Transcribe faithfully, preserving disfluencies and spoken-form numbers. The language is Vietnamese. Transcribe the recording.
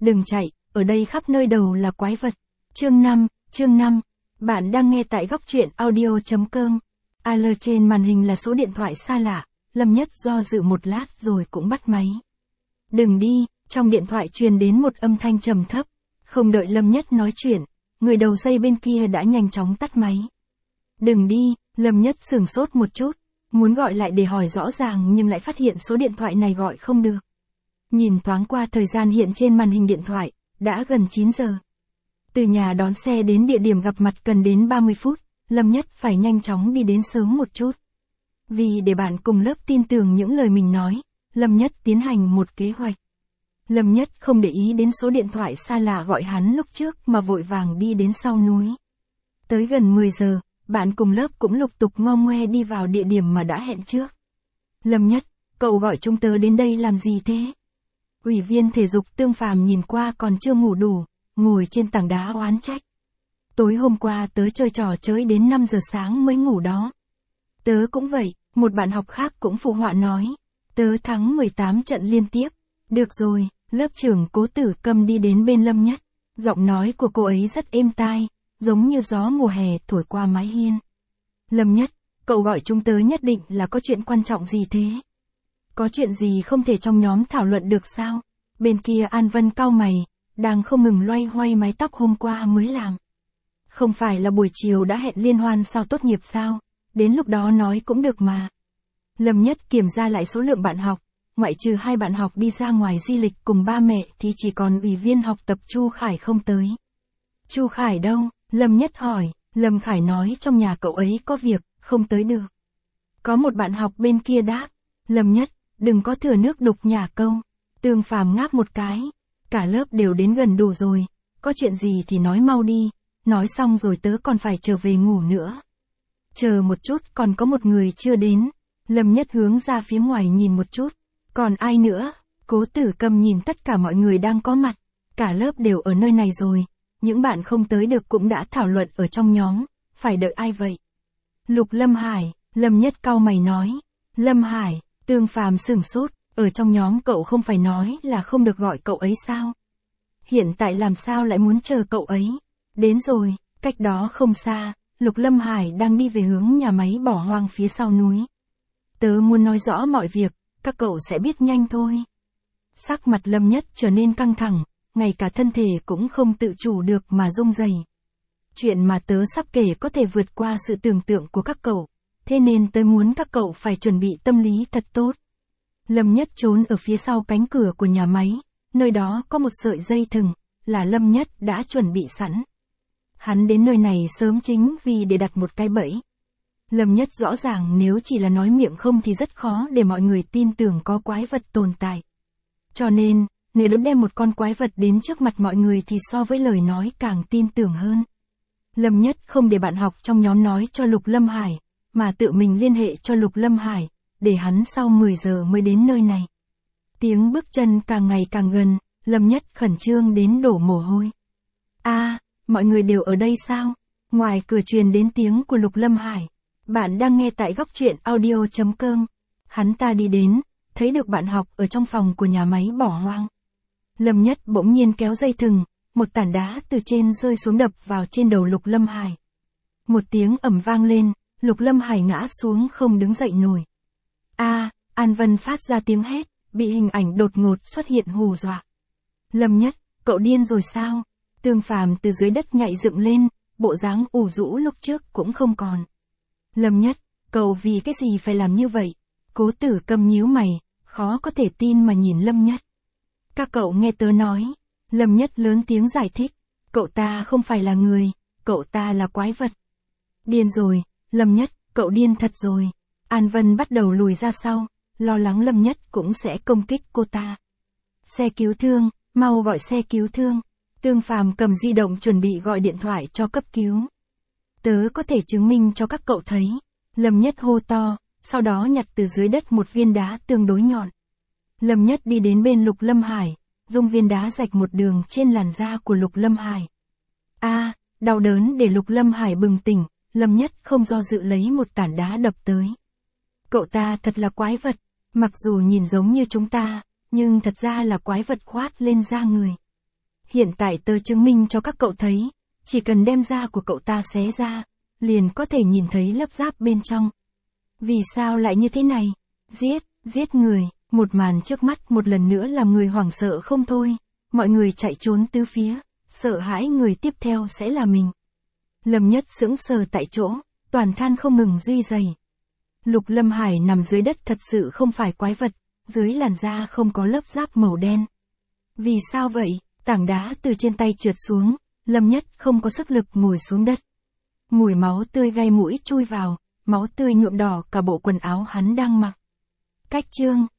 đừng chạy, ở đây khắp nơi đầu là quái vật. Chương năm, chương năm. Bạn đang nghe tại góc truyện audio chấm com. a lờ trên màn hình là số điện thoại xa lạ, Lâm Nhất do dự một lát rồi cũng bắt máy. Đừng đi, trong điện thoại truyền đến một âm thanh trầm thấp. Không đợi Lâm Nhất nói chuyện, người đầu dây bên kia đã nhanh chóng tắt máy. Đừng đi, Lâm Nhất sửng sốt một chút, muốn gọi lại để hỏi rõ ràng nhưng lại phát hiện số điện thoại này gọi không được. Nhìn thoáng qua thời gian hiện trên màn hình điện thoại, đã gần chín giờ. Từ nhà đón xe đến địa điểm gặp mặt cần đến ba mươi phút, Lâm Nhất phải nhanh chóng đi đến sớm một chút. Vì để bạn cùng lớp tin tưởng những lời mình nói, Lâm Nhất tiến hành một kế hoạch. Lâm Nhất không để ý đến số điện thoại xa lạ gọi hắn lúc trước mà vội vàng đi đến sau núi. Tới gần mười giờ, bạn cùng lớp cũng lục tục ngo ngoe đi vào địa điểm mà đã hẹn trước. Lâm Nhất, cậu gọi chúng tớ đến đây làm gì thế? Ủy viên thể dục Tương Phàm nhìn qua còn chưa ngủ đủ, ngồi trên tảng đá oán trách. Tối hôm qua tớ chơi trò chơi đến năm giờ sáng mới ngủ đó. Tớ cũng vậy, một bạn học khác cũng phụ họa nói. Tớ thắng mười tám trận liên tiếp. Được rồi, lớp trưởng Cố Tử Câm đi đến bên Lâm Nhất. Giọng nói của cô ấy rất êm tai, giống như gió mùa hè thổi qua mái hiên. Lâm Nhất, cậu gọi chúng tớ nhất định là có chuyện quan trọng gì thế? Có chuyện gì không thể trong nhóm thảo luận được sao? Bên kia An Vân cau mày, đang không ngừng loay hoay mái tóc hôm qua mới làm. Không phải là buổi chiều đã hẹn liên hoan sau tốt nghiệp sao? Đến lúc đó nói cũng được mà. Lâm Nhất kiểm tra lại số lượng bạn học, ngoại trừ hai bạn học đi ra ngoài di lịch cùng ba mẹ thì chỉ còn ủy viên học tập Chu Khải không tới. Chu Khải đâu? Lâm Nhất hỏi. Lâm Khải nói trong nhà cậu ấy có việc, không tới được. Có một bạn học bên kia đáp. Lâm Nhất, đừng có thừa nước đục nhả câu. Tương Phàm ngáp một cái. Cả lớp đều đến gần đủ rồi, có chuyện gì thì nói mau đi, nói xong rồi tớ còn phải trở về ngủ nữa. Chờ một chút, còn có một người chưa đến. Lâm Nhất hướng ra phía ngoài nhìn một chút. Còn ai nữa? Cố Tử Câm nhìn tất cả mọi người đang có mặt. Cả lớp đều ở nơi này rồi. Những bạn không tới được cũng đã thảo luận ở trong nhóm. Phải đợi ai vậy? Lục Lâm Hải, Lâm Nhất cau mày nói. Lâm Hải, Tương Phàm sửng sốt. Ở trong nhóm cậu không phải nói là không được gọi cậu ấy sao? Hiện tại làm sao lại muốn chờ cậu ấy? Đến rồi, cách đó không xa, Lục Lâm Hải đang đi về hướng nhà máy bỏ hoang phía sau núi. Tớ muốn nói rõ mọi việc, các cậu sẽ biết nhanh thôi. Sắc mặt Lâm Nhất trở nên căng thẳng, ngay cả thân thể cũng không tự chủ được mà rung rẩy. Chuyện mà tớ sắp kể có thể vượt qua sự tưởng tượng của các cậu, thế nên tớ muốn các cậu phải chuẩn bị tâm lý thật tốt. Lâm Nhất trốn ở phía sau cánh cửa của nhà máy, nơi đó có một sợi dây thừng, là Lâm Nhất đã chuẩn bị sẵn. Hắn đến nơi này sớm chính vì để đặt một cái bẫy. Lâm Nhất rõ ràng nếu chỉ là nói miệng không thì rất khó để mọi người tin tưởng có quái vật tồn tại. Cho nên, nếu đã đem một con quái vật đến trước mặt mọi người thì so với lời nói càng tin tưởng hơn. Lâm Nhất không để bạn học trong nhóm nói cho Lục Lâm Hải, mà tự mình liên hệ cho Lục Lâm Hải, để hắn sau mười giờ mới đến nơi này. Tiếng bước chân càng ngày càng gần, Lâm Nhất khẩn trương đến đổ mồ hôi. A, à, mọi người đều ở đây sao? Ngoài cửa truyền đến tiếng của Lục Lâm Hải. Bạn đang nghe tại góc truyện audio chấm com. Hắn ta đi đến, thấy được bạn học ở trong phòng của nhà máy bỏ hoang. Lâm Nhất bỗng nhiên kéo dây thừng, một tảng đá từ trên rơi xuống đập vào trên đầu Lục Lâm Hải. Một tiếng ầm vang lên, Lục Lâm Hải ngã xuống không đứng dậy nổi. A, à, An Vân phát ra tiếng hét, bị hình ảnh đột ngột xuất hiện hù dọa. Lâm Nhất, cậu điên rồi sao? Tương Phàm từ dưới đất nhảy dựng lên, bộ dáng ủ rũ lúc trước cũng không còn. Lâm Nhất, cậu vì cái gì phải làm như vậy? Cố Tử Câm nhíu mày, khó có thể tin mà nhìn Lâm Nhất. Các cậu nghe tớ nói. Lâm Nhất lớn tiếng giải thích. Cậu ta không phải là người, cậu ta là quái vật. Điên rồi, Lâm Nhất, cậu điên thật rồi. An Vân bắt đầu lùi ra sau, lo lắng Lâm Nhất cũng sẽ công kích cô ta. Xe cứu thương, mau gọi xe cứu thương. Tương Phàm cầm di động chuẩn bị gọi điện thoại cho cấp cứu. Tớ có thể chứng minh cho các cậu thấy. Lâm Nhất hô to, sau đó nhặt từ dưới đất một viên đá tương đối nhọn. Lâm Nhất đi đến bên Lục Lâm Hải, dùng viên đá rạch một đường trên làn da của Lục Lâm Hải. A, à, đau đớn để Lục Lâm Hải bừng tỉnh, Lâm Nhất không do dự lấy một tảng đá đập tới. Cậu ta thật là quái vật, mặc dù nhìn giống như chúng ta, nhưng thật ra là quái vật khoát lên da người. Hiện tại tớ chứng minh cho các cậu thấy, chỉ cần đem da của cậu ta xé ra, liền có thể nhìn thấy lớp giáp bên trong. Vì sao lại như thế này? Giết, giết người, một màn trước mắt một lần nữa làm người hoảng sợ không thôi. Mọi người chạy trốn tứ phía, sợ hãi người tiếp theo sẽ là mình. Lâm Nhất sững sờ tại chỗ, toàn than không ngừng run rẩy. Lục Lâm Hải nằm dưới đất thật sự không phải quái vật, dưới làn da không có lớp giáp màu đen. Vì sao vậy? Tảng đá từ trên tay trượt xuống, Lâm Nhất không có sức lực ngồi xuống đất. Mùi máu tươi gai mũi chui vào, máu tươi nhuộm đỏ cả bộ quần áo hắn đang mặc. Cách chương